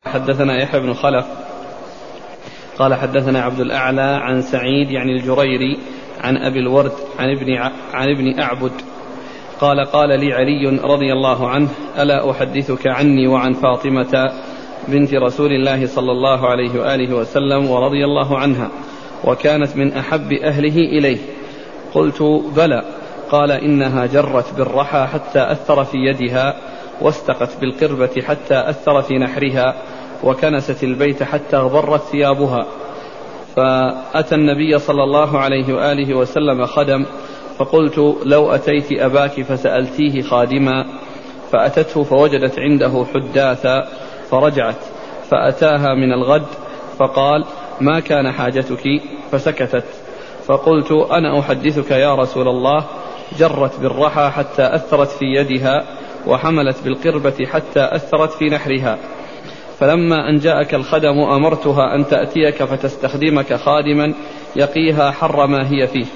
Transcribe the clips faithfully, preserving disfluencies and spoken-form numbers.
حدثنا يحيى بن خلف قال حدثنا عبد الأعلى عن سعيد يعني الجريري عن أبي الورد عن ابن, عن ابن أعبد قال قال لي علي رضي الله عنه: ألا أحدثك عني وعن فاطمة بنت رسول الله صلى الله عليه وآله وسلم ورضي الله عنها، وكانت من أحب أهله إليه. قلت: بلى. قال: إنها جرت بالرحى حتى أثر في يدها، واستقت بالقربة حتى أثر في نحرها، وكنست البيت حتى اغبرت ثيابها. فأتى النبي صلى الله عليه وآله وسلم خدم، فقلت: لو أتيت أباك فسألتيه خادما. فأتته فوجدت عنده حداثا فرجعت، فأتاها من الغد فقال: ما كان حاجتك؟ فسكتت. فقلت: أنا أحدثك يا رسول الله، جرت بالرحى حتى أثرت في يدها، وحملت بالقربة حتى أثرت في نحرها، فلما أن جاءك الخدم أمرتها أن تأتيك فتستخدمك خادما يقيها حر ما هي فيه.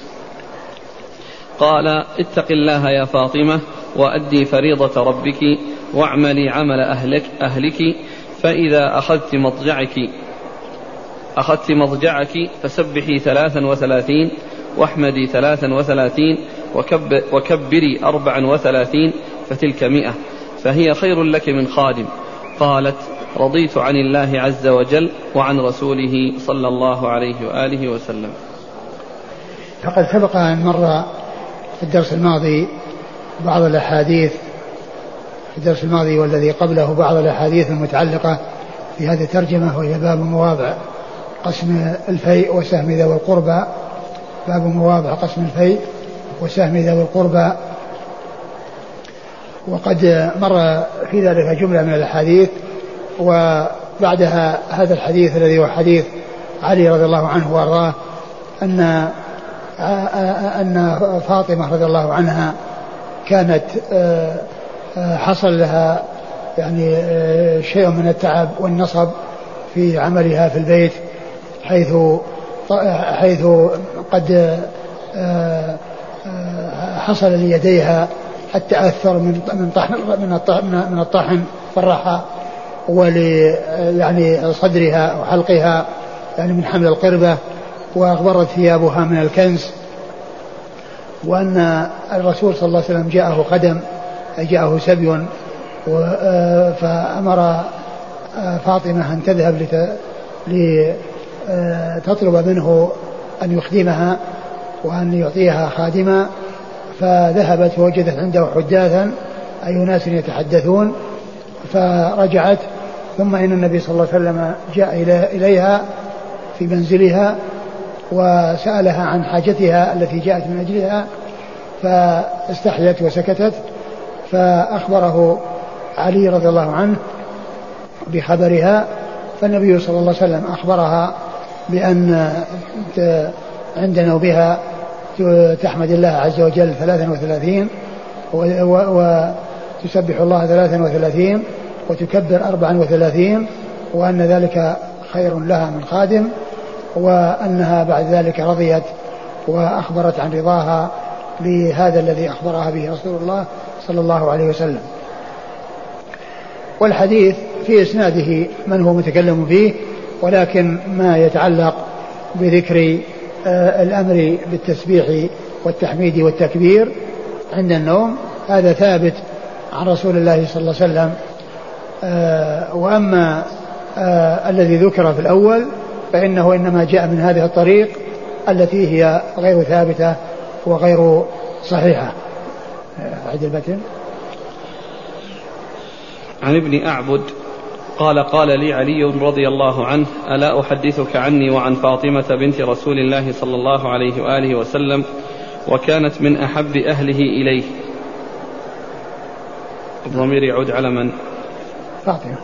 قال: اتق الله يا فاطمة، وأدي فريضة ربك، واعملي عمل أهلك, أهلك فإذا أخذت مضجعك أخذت مضجعك فسبحي ثلاثا وثلاثين، واحمدي ثلاثا وثلاثين، وكب وكبري أربعا وثلاثين، فتلك مئة، فهي خير لك من خادم. قالت: رضيت عن الله عز وجل وعن رسوله صلى الله عليه وآله وسلم. فقد سبق أن مر في الدرس الماضي بعض الأحاديث في الدرس الماضي والذي قبله بعض الأحاديث المتعلقة في هذه الترجمة، وهي باب مواضع قسم الفيء وسهم ذوي القربى. باب مواضع قسم الفيء وسهم ذوي القربى. وقد مر في ذلك جملة من الأحاديث، وبعدها هذا الحديث الذي هو حديث علي رضي الله عنه وارضاه أن أن فاطمة رضي الله عنها كانت حصل لها يعني شيء من التعب والنصب في عملها في البيت، حيث حيث قد حصل ليديها التأثر من من طحن من الطحن والرحى، ول يعني صدرها وحلقها يعني من حمل القربة، وأغبرت ثيابها من الكنس. وأن الرسول صلى الله عليه وسلم جاءه قدم، جاءه سبي، فأمر فاطمة أن تذهب لتطلب منه أن يخدمها وأن يعطيها خادما. فذهبت ووجدت عنده حداثا، أي ناس يتحدثون، فرجعت. ثم إن النبي صلى الله عليه وسلم جاء إليها في منزلها وسألها عن حاجتها التي جاءت من أجلها، فاستحيت وسكتت. فأخبره علي رضي الله عنه بخبرها، فالنبي صلى الله عليه وسلم أخبرها بأن عند نوبها تحمد الله عز وجل ثلاثا وثلاثين، وتسبح الله ثلاثا وثلاثين، وتكبر أربعا وثلاثين، وأن ذلك خير لها من خادم، وأنها بعد ذلك رضيت وأخبرت عن رضاها بهذا الذي أخبرها به رسول الله صلى الله عليه وسلم. والحديث في إسناده من هو متكلم فيه، ولكن ما يتعلق بذكر الأمر بالتسبيح والتحميد والتكبير عند النوم هذا ثابت عن رسول الله صلى الله عليه وسلم. وأما الذي ذكر في الأول فإنه إنما جاء من هذه الطريق التي هي غير ثابتة وغير صحيحة. أعد البتن. عن ابن أعبد قال قال لي علي رضي الله عنه: ألا أحدثك عني وعن فاطمة بنت رسول الله صلى الله عليه وآله وسلم، وكانت من أحب أهله إليه. الضمير يعود على من؟ فاطمة.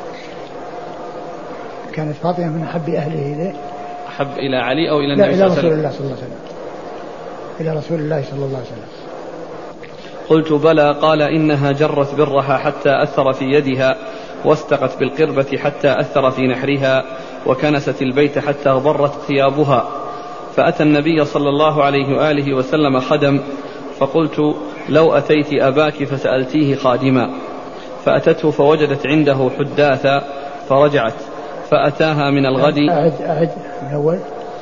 كانت فاطمة من أحب أهله إليه. أحب إلى علي أو إلى النبي صلى الله عليه وسلم؟ إلى رسول الله صلى الله عليه وسلم. إلى رسول الله صلى الله عليه وسلم. قلت: بلى. قال: إنها جرت بالرحى حتى أثر في يدها، واستقت بالقربة حتى أثر في نحرها، وكنست البيت حتى غبرت ثيابها. فأتى النبي صلى الله عليه وآله وسلم خدم، فقلت: لو أتيت أباك فسألتيه خادما. فأتته فوجدت عنده حداثا فرجعت فأتاها من الغد. أعد أعد من أول.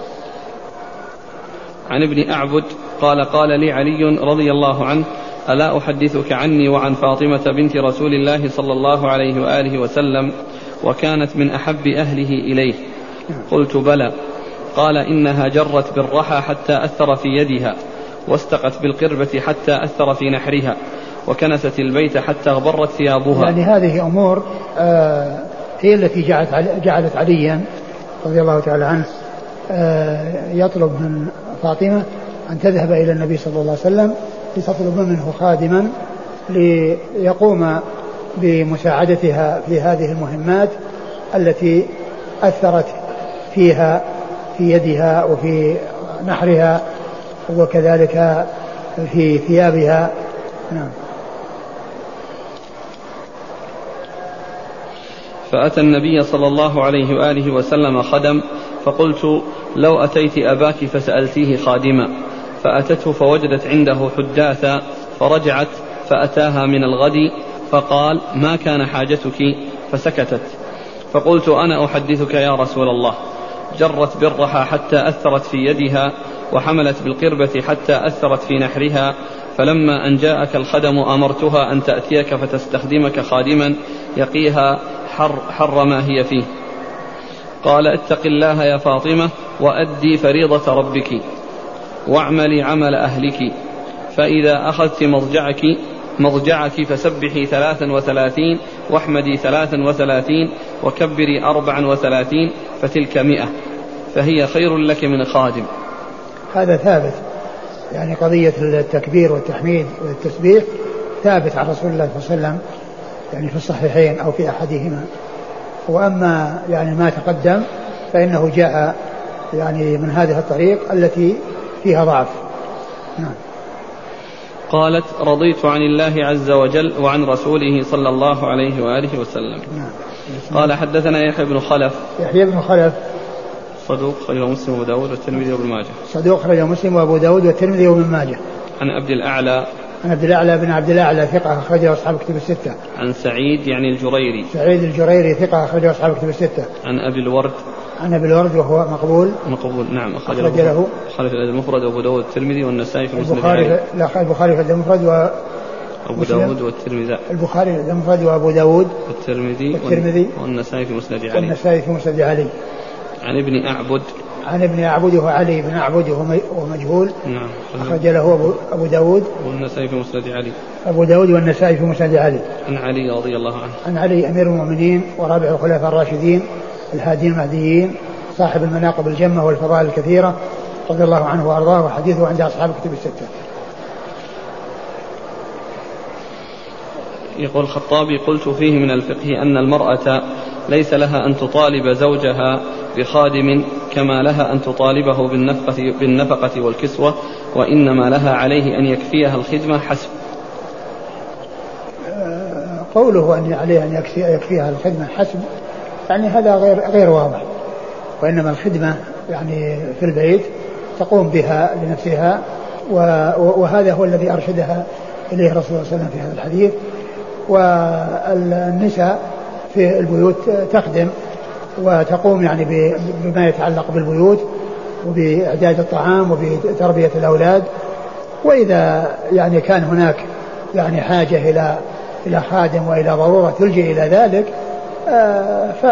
عن ابن أعبد قال قال لي علي رضي الله عنه ألا أحدثك عني وعن فاطمة بنت رسول الله صلى الله عليه وآله وسلم وكانت من أحب أهله إليه؟ قلت بلى. قال إنها جرت بالرحى حتى أثر في يدها، واستقت بالقربة حتى أثر في نحرها، وكنست البيت حتى غبرت ثيابها. يعني هذه أمور آه هي التي جعلت, جعلت عليا رضي الله تعالى عنه آه يطلب من فاطمة أن تذهب إلى النبي صلى الله عليه وسلم لتطلب منه خادما ليقوم بمساعدتها في هذه المهمات التي أثرت فيها في يدها وفي نحرها وكذلك في ثيابها. نعم. فأتى النبي صلى الله عليه وآله وسلم خدم، فقلت لو أتيت أباك فسألتيه خادما، فأتته فوجدت عنده حداثا، فرجعت فأتاها من الغد فقال ما كان حاجتك؟ فسكتت. فقلت أنا أحدثك يا رسول الله، جرت بالرحى حتى أثرت في يدها، وحملت بالقربة حتى أثرت في نحرها، فلما أن جاءك الخدم أمرتها أن تأتيك فتستخدمك خادما يقيها حر, حر ما هي فيه. قال اتق الله يا فاطمة وأدي فريضة ربك واعملي عمل أهلك، فإذا أخذت مضجعك مضجعك فسبحي ثلاثا وثلاثين واحمدي ثلاثا وثلاثين وكبري أربعا وثلاثين فتلك مئة، فهي خير لك من خادم. هذا ثابت، يعني قضية التكبير والتحميد والتسبيح ثابت عن رسول الله صلى الله عليه وسلم يعني في الصحيحين أو في أحدهما. وأما يعني ما تقدم فإنه جاء يعني من هذه الطريق التي فيها ضعف. نعم. قالت رضيت عن الله عز وجل وعن رسوله صلى الله عليه وآله وسلم. نعم. قال حدثنا يحيى بن خلف. يحيى بن خلف صدوق خرجه مسلم وابو داود والترمذي وابن ماجه. صدوق خرجه مسلم وابو داود والترمذي وابن ماجه. عن عبد الأعلى. عن عبد الأعلى بن عبد الأعلى ثقة أخرجه أصحاب كتب الستة. عن سعيد يعني الجريري. سعيد الجريري ثقة أخرجه أصحاب كتب الستة. عن أبي الورد. عن أبي الورد وهو مقبول. مقبول نعم. أخرج له البخاري في الأدب المفرد وأبو داود والترمذي والنسائي في مسند البخاري. لا البخاري في الأدب المفرد و أبو داود والترمذي. البخاري في الأدب المفرد وأبو داود والترمذي والترمذي والنسائي في مسند علي. والنسائي في مسند علي. عن ابن أعبد. عن ابن أعبد وهو علي بن أعبد وهو مجهول. نعم. أخرج له أبو داود والنسائي في مسند علي. أبو داود والنسائي في مسند علي. عن علي رضي الله عنه. عن علي أمير المؤمنين ورابع الخلفاء الراشدين الهادين المهديين صاحب المناقب الجمة والفضائل الكثيرة رضي الله عنه وأرضاه، وحديثه عند أصحاب الكتب الستة. يقول الخطابي قلت فيه من الفقه أن المرأة ليس لها أن تطالب زوجها بخادم كما لها أن تطالبه بالنفقة, بالنفقة والكسوة، وإنما لها عليه أن يكفيها الخدمة حسب. قوله أن عليه أن يكفيها الخدمة حسب يعني هذا غير غير واضح، وإنما الخدمة يعني في البيت تقوم بها لنفسها، وهذا هو الذي أرشدها إليه رسول الله صلى الله عليه وسلم في هذا الحديث. والنساء في البيوت تخدم وتقوم يعني بما يتعلق بالبيوت وبإعداد الطعام وبتربية الأولاد، وإذا يعني كان هناك يعني حاجة إلى إلى خادم وإلى ضرورة تلجئ إلى ذلك ف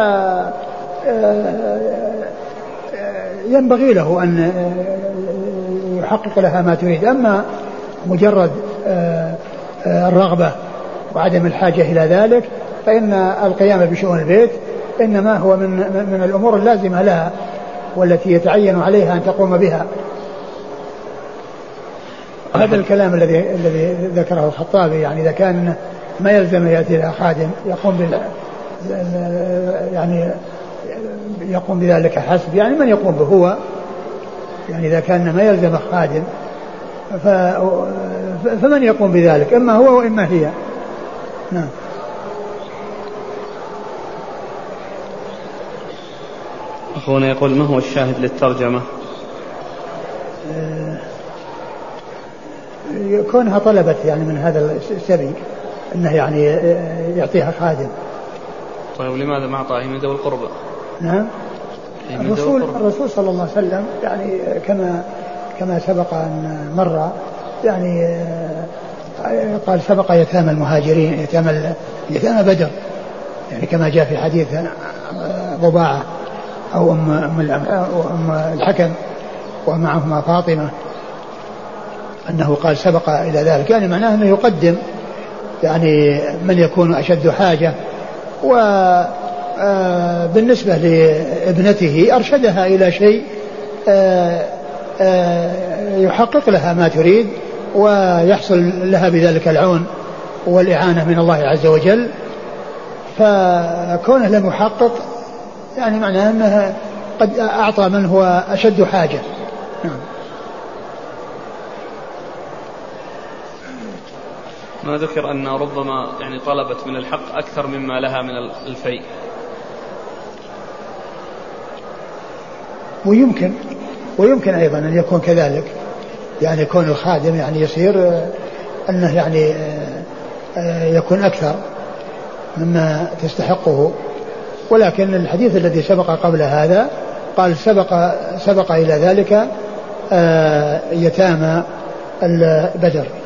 ينبغي له أن يحقق لها ما تريد. أما مجرد الرغبة وعدم الحاجة إلى ذلك فإن القيام بشؤون البيت إنما هو من من الأمور اللازمة لها والتي يتعين عليها أن تقوم بها. هذا الكلام الذي الذي ذكره الخطابي يعني إذا كان ما يلزم يأتي إلى خادم يقوم بال يعني يقوم بذلك حسب، يعني من يقوم به هو، يعني إذا كان ما يلزم خادم فمن يقوم بذلك إما هو وإما هي. نعم. أخونا يقول ما هو الشاهد للترجمة؟ كونها طلبت يعني من هذا السبي أنه يعني يعطيها خادم، طيب لماذا ما أعطاه من ذوي القربى؟ نعم. الرسول الرسول صلى الله عليه وسلم يعني كما كما سبق أن مر يعني قال سبق يتامى المهاجرين يتامى يتامى بدر، يعني كما جاء في حديث ضباعة أو أم أم الحكم ومعهما فاطمة أنه قال سبق إلى ذلك، يعني معناه أنه يقدم يعني من يكون أشد حاجة. وبالنسبة لابنته أرشدها إلى شيء يحقق لها ما تريد ويحصل لها بذلك العون والإعانة من الله عز وجل، فكونه لم يحقق يعني معناه أنه قد أعطى من هو أشد حاجة. نعم. ما ذكر أن ربما يعني طلبت من الحق أكثر مما لها من الفيء. ويمكن ويمكن أيضا أن يكون كذلك، يعني يكون الخادم يعني يصير أنه يعني يكون أكثر مما تستحقه، ولكن الحديث الذي سبق قبل هذا قال سبق سبق إلى ذلك يتامى البدر.